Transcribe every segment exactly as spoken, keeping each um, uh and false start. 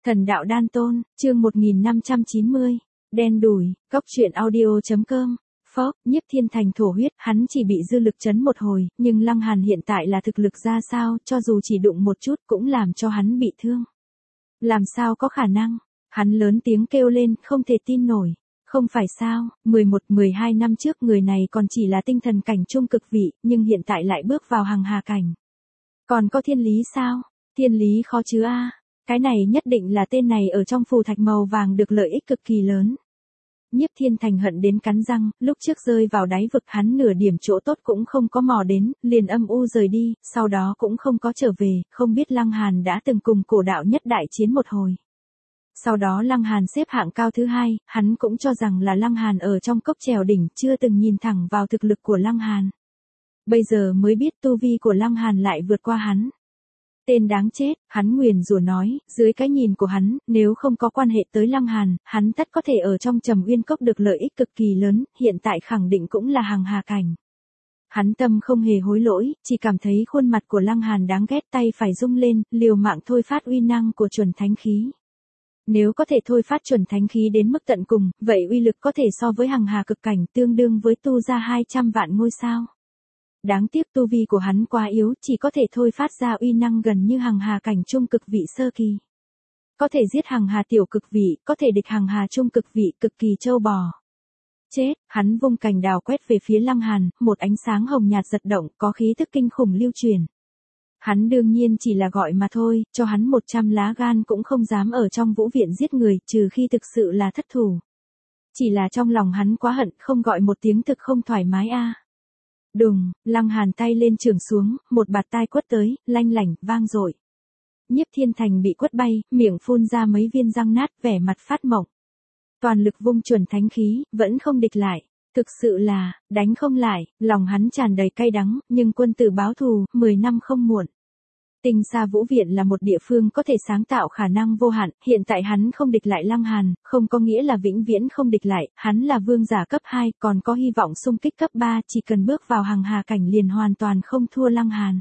Thần đạo đan tôn, chương một nghìn năm trăm chín mươi, đen đủi, cóc truyện audio.com, phốc, Nhiếp Thiên Thành thổ huyết, hắn chỉ bị dư lực chấn một hồi, nhưng Lăng Hàn hiện tại là thực lực ra sao, cho dù chỉ đụng một chút cũng làm cho hắn bị thương. Làm sao có khả năng? Hắn lớn tiếng kêu lên, không thể tin nổi. Không phải sao, mười một mười hai năm trước người này còn chỉ là tinh thần cảnh trung cực vị, nhưng hiện tại lại bước vào hằng hà cảnh. Còn có thiên lý sao? Thiên lý khó chứ a. Cái này nhất định là tên này ở trong phù thạch màu vàng được lợi ích cực kỳ lớn. Nhiếp Thiên Thành hận đến cắn răng, lúc trước rơi vào đáy vực hắn nửa điểm chỗ tốt cũng không có mò đến, liền âm u rời đi, sau đó cũng không có trở về, không biết Lăng Hàn đã từng cùng cổ đạo nhất đại chiến một hồi. Sau đó Lăng Hàn xếp hạng cao thứ hai, hắn cũng cho rằng là Lăng Hàn ở trong cốc trèo đỉnh chưa từng nhìn thẳng vào thực lực của Lăng Hàn. Bây giờ mới biết tu vi của Lăng Hàn lại vượt qua hắn. Tên đáng chết, hắn nguyền rủa nói, dưới cái nhìn của hắn, nếu không có quan hệ tới Lăng Hàn, hắn tất có thể ở trong Trầm Uyên Cốc được lợi ích cực kỳ lớn, hiện tại khẳng định cũng là hằng hà cảnh. Hắn tâm không hề hối lỗi, chỉ cảm thấy khuôn mặt của Lăng Hàn đáng ghét, tay phải rung lên, liều mạng thôi phát uy năng của chuẩn thánh khí. Nếu có thể thôi phát chuẩn thánh khí đến mức tận cùng, vậy uy lực có thể so với hằng hà cực cảnh, tương đương với tu ra hai trăm vạn ngôi sao. Đáng tiếc tu vi của hắn quá yếu, chỉ có thể thôi phát ra uy năng gần như hằng hà cảnh trung cực vị sơ kỳ. Có thể giết hằng hà tiểu cực vị, có thể địch hằng hà trung cực vị, cực kỳ trâu bò. Chết, hắn vung cành đào quét về phía Lăng Hàn, một ánh sáng hồng nhạt giật động, có khí thức kinh khủng lưu truyền. Hắn đương nhiên chỉ là gọi mà thôi, cho hắn một trăm lá gan cũng không dám ở trong vũ viện giết người, trừ khi thực sự là thất thủ. Chỉ là trong lòng hắn quá hận, không gọi một tiếng thực không thoải mái a. À. Đùng, Lăng Hàn tay lên trường xuống, một bạt tai quất tới, lanh lảnh, vang dội. Nhiếp Thiên Thành bị quất bay, miệng phun ra mấy viên răng nát, vẻ mặt phát mộng. Toàn lực vung chuẩn thánh khí, vẫn không địch lại. Thực sự là, đánh không lại, lòng hắn tràn đầy cay đắng, nhưng quân tử báo thù, mười năm không muộn. Tinh Sa Vũ Viện là một địa phương có thể sáng tạo khả năng vô hạn, hiện tại hắn không địch lại Lăng Hàn, không có nghĩa là vĩnh viễn không địch lại, hắn là vương giả cấp hai, còn có hy vọng xung kích cấp ba, chỉ cần bước vào hằng hà cảnh liền hoàn toàn không thua Lăng Hàn.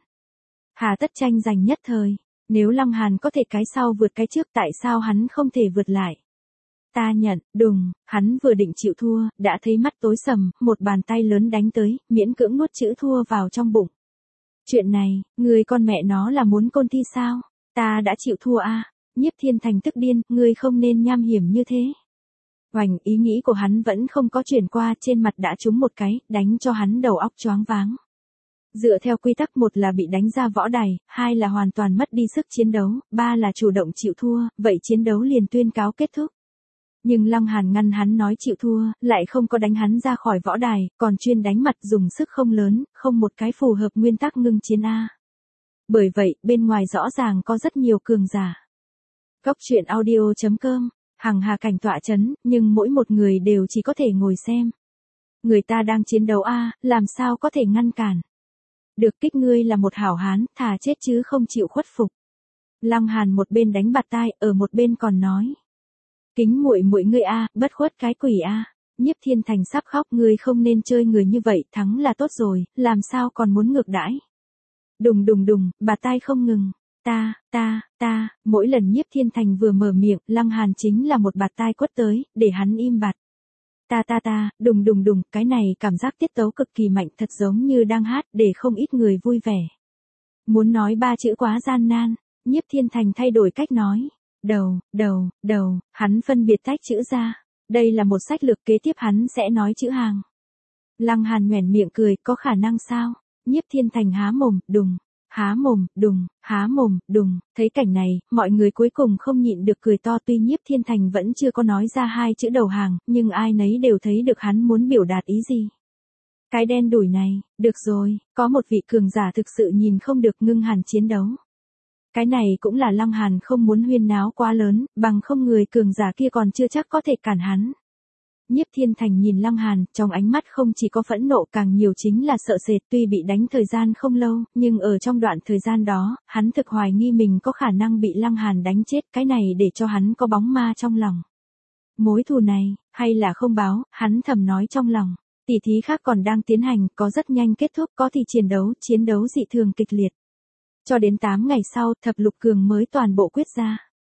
Hà tất tranh giành nhất thời, nếu Lăng Hàn có thể cái sau vượt cái trước, tại sao hắn không thể vượt lại? Ta nhận, đùng, hắn vừa định chịu thua, đã thấy mắt tối sầm, một bàn tay lớn đánh tới, miễn cưỡng nuốt chữ thua vào trong bụng. Chuyện này, người con mẹ nó là muốn côn thi sao? Ta đã chịu thua a. À? Nhiếp Thiên Thành tức điên, ngươi không nên nham hiểm như thế. Hoành, ý nghĩ của hắn vẫn không có chuyển qua, trên mặt đã trúng một cái, đánh cho hắn đầu óc choáng váng. Dựa theo quy tắc, một là bị đánh ra võ đài, hai là hoàn toàn mất đi sức chiến đấu, ba là chủ động chịu thua, vậy chiến đấu liền tuyên cáo kết thúc. Nhưng Lăng Hàn ngăn hắn nói chịu thua, lại không có đánh hắn ra khỏi võ đài, còn chuyên đánh mặt dùng sức không lớn, không một cái phù hợp nguyên tắc ngưng chiến A. Bởi vậy, bên ngoài rõ ràng có rất nhiều cường giả. Cóc truyện audio.com, hằng hà cảnh tọa chấn, nhưng mỗi một người đều chỉ có thể ngồi xem. Người ta đang chiến đấu A, làm sao có thể ngăn cản. Được kích, ngươi là một hảo hán, thà chết chứ không chịu khuất phục. Lăng Hàn một bên đánh bạt tai, ở một bên còn nói. Kính muội muội ngươi a, bất khuất cái quỷ a. Nhiếp Thiên Thành sắp khóc, ngươi không nên chơi người như vậy, thắng là tốt rồi, làm sao còn muốn ngược đãi. Đùng đùng đùng, bà tai không ngừng. Ta, ta, ta, mỗi lần Nhiếp Thiên Thành vừa mở miệng, Lăng Hàn chính là một bạt tai quất tới, để hắn im bặt. Ta ta ta, đùng đùng đùng, cái này cảm giác tiết tấu cực kỳ mạnh, thật giống như đang hát, để không ít người vui vẻ. Muốn nói ba chữ quá gian nan, Nhiếp Thiên Thành thay đổi cách nói. Đầu, đầu, đầu, hắn phân biệt tách chữ ra. Đây là một sách lược, kế tiếp hắn sẽ nói chữ hàng. Lăng Hàn nhoẻn miệng cười, có khả năng sao? Nhiếp Thiên Thành há mồm, đùng, há mồm, đùng, há mồm, đùng. Thấy cảnh này, mọi người cuối cùng không nhịn được cười to, tuy Nhiếp Thiên Thành vẫn chưa có nói ra hai chữ đầu hàng, nhưng ai nấy đều thấy được hắn muốn biểu đạt ý gì. Cái đen đủi này, được rồi, có một vị cường giả thực sự nhìn không được, ngưng hàn chiến đấu. Cái này cũng là Lăng Hàn không muốn huyên náo quá lớn, bằng không người cường giả kia còn chưa chắc có thể cản hắn. Nhiếp Thiên Thành nhìn Lăng Hàn, trong ánh mắt không chỉ có phẫn nộ, càng nhiều chính là sợ sệt, tuy bị đánh thời gian không lâu, nhưng ở trong đoạn thời gian đó, hắn thực hoài nghi mình có khả năng bị Lăng Hàn đánh chết, cái này để cho hắn có bóng ma trong lòng. Mối thù này, hay là không báo, hắn thầm nói trong lòng. Tỷ thí khác còn đang tiến hành, có rất nhanh kết thúc, có thì chiến đấu, chiến đấu dị thường kịch liệt. Cho đến tám ngày sau, thập lục cường mới toàn bộ quyết ra.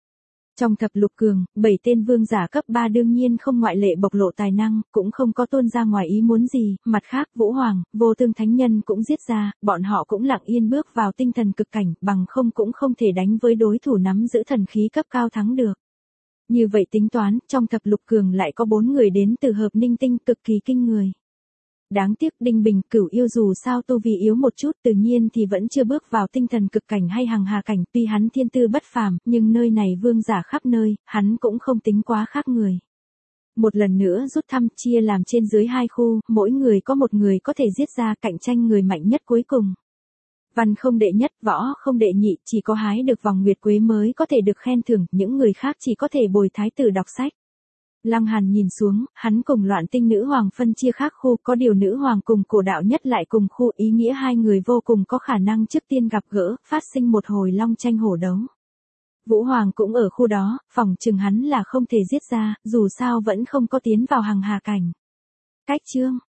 Trong thập lục cường, bảy tên vương giả cấp ba đương nhiên không ngoại lệ bộc lộ tài năng, cũng không có tuôn ra ngoài ý muốn gì, mặt khác Vũ Hoàng, Vô Tương Thánh Nhân cũng giết ra, bọn họ cũng lặng yên bước vào tinh thần cực cảnh, bằng không cũng không thể đánh với đối thủ nắm giữ thần khí cấp cao thắng được. Như vậy tính toán, trong thập lục cường lại có bốn người đến từ hợp ninh tinh cực kỳ kinh người. Đáng tiếc Đinh Bình Cửu Yêu dù sao tu vi yếu một chút tự nhiên thì vẫn chưa bước vào tinh thần cực cảnh hay hằng hà cảnh, tuy hắn thiên tư bất phàm, nhưng nơi này vương giả khắp nơi, hắn cũng không tính quá khác người. Một lần nữa rút thăm chia làm trên dưới hai khu, mỗi người có một người có thể giết ra cạnh tranh người mạnh nhất cuối cùng. Văn không đệ nhất, võ không đệ nhị, chỉ có hái được vòng nguyệt quế mới có thể được khen thưởng, những người khác chỉ có thể bồi thái tử đọc sách. Lăng Hàn nhìn xuống, hắn cùng Loạn Tinh nữ hoàng phân chia khác khu, có điều nữ hoàng cùng Cổ Đạo Nhất lại cùng khu, ý nghĩa hai người vô cùng có khả năng trước tiên gặp gỡ, phát sinh một hồi long tranh hổ đấu. Vũ Hoàng cũng ở khu đó, phòng chừng hắn là không thể giết ra, dù sao vẫn không có tiến vào hằng hà cảnh. Cách chương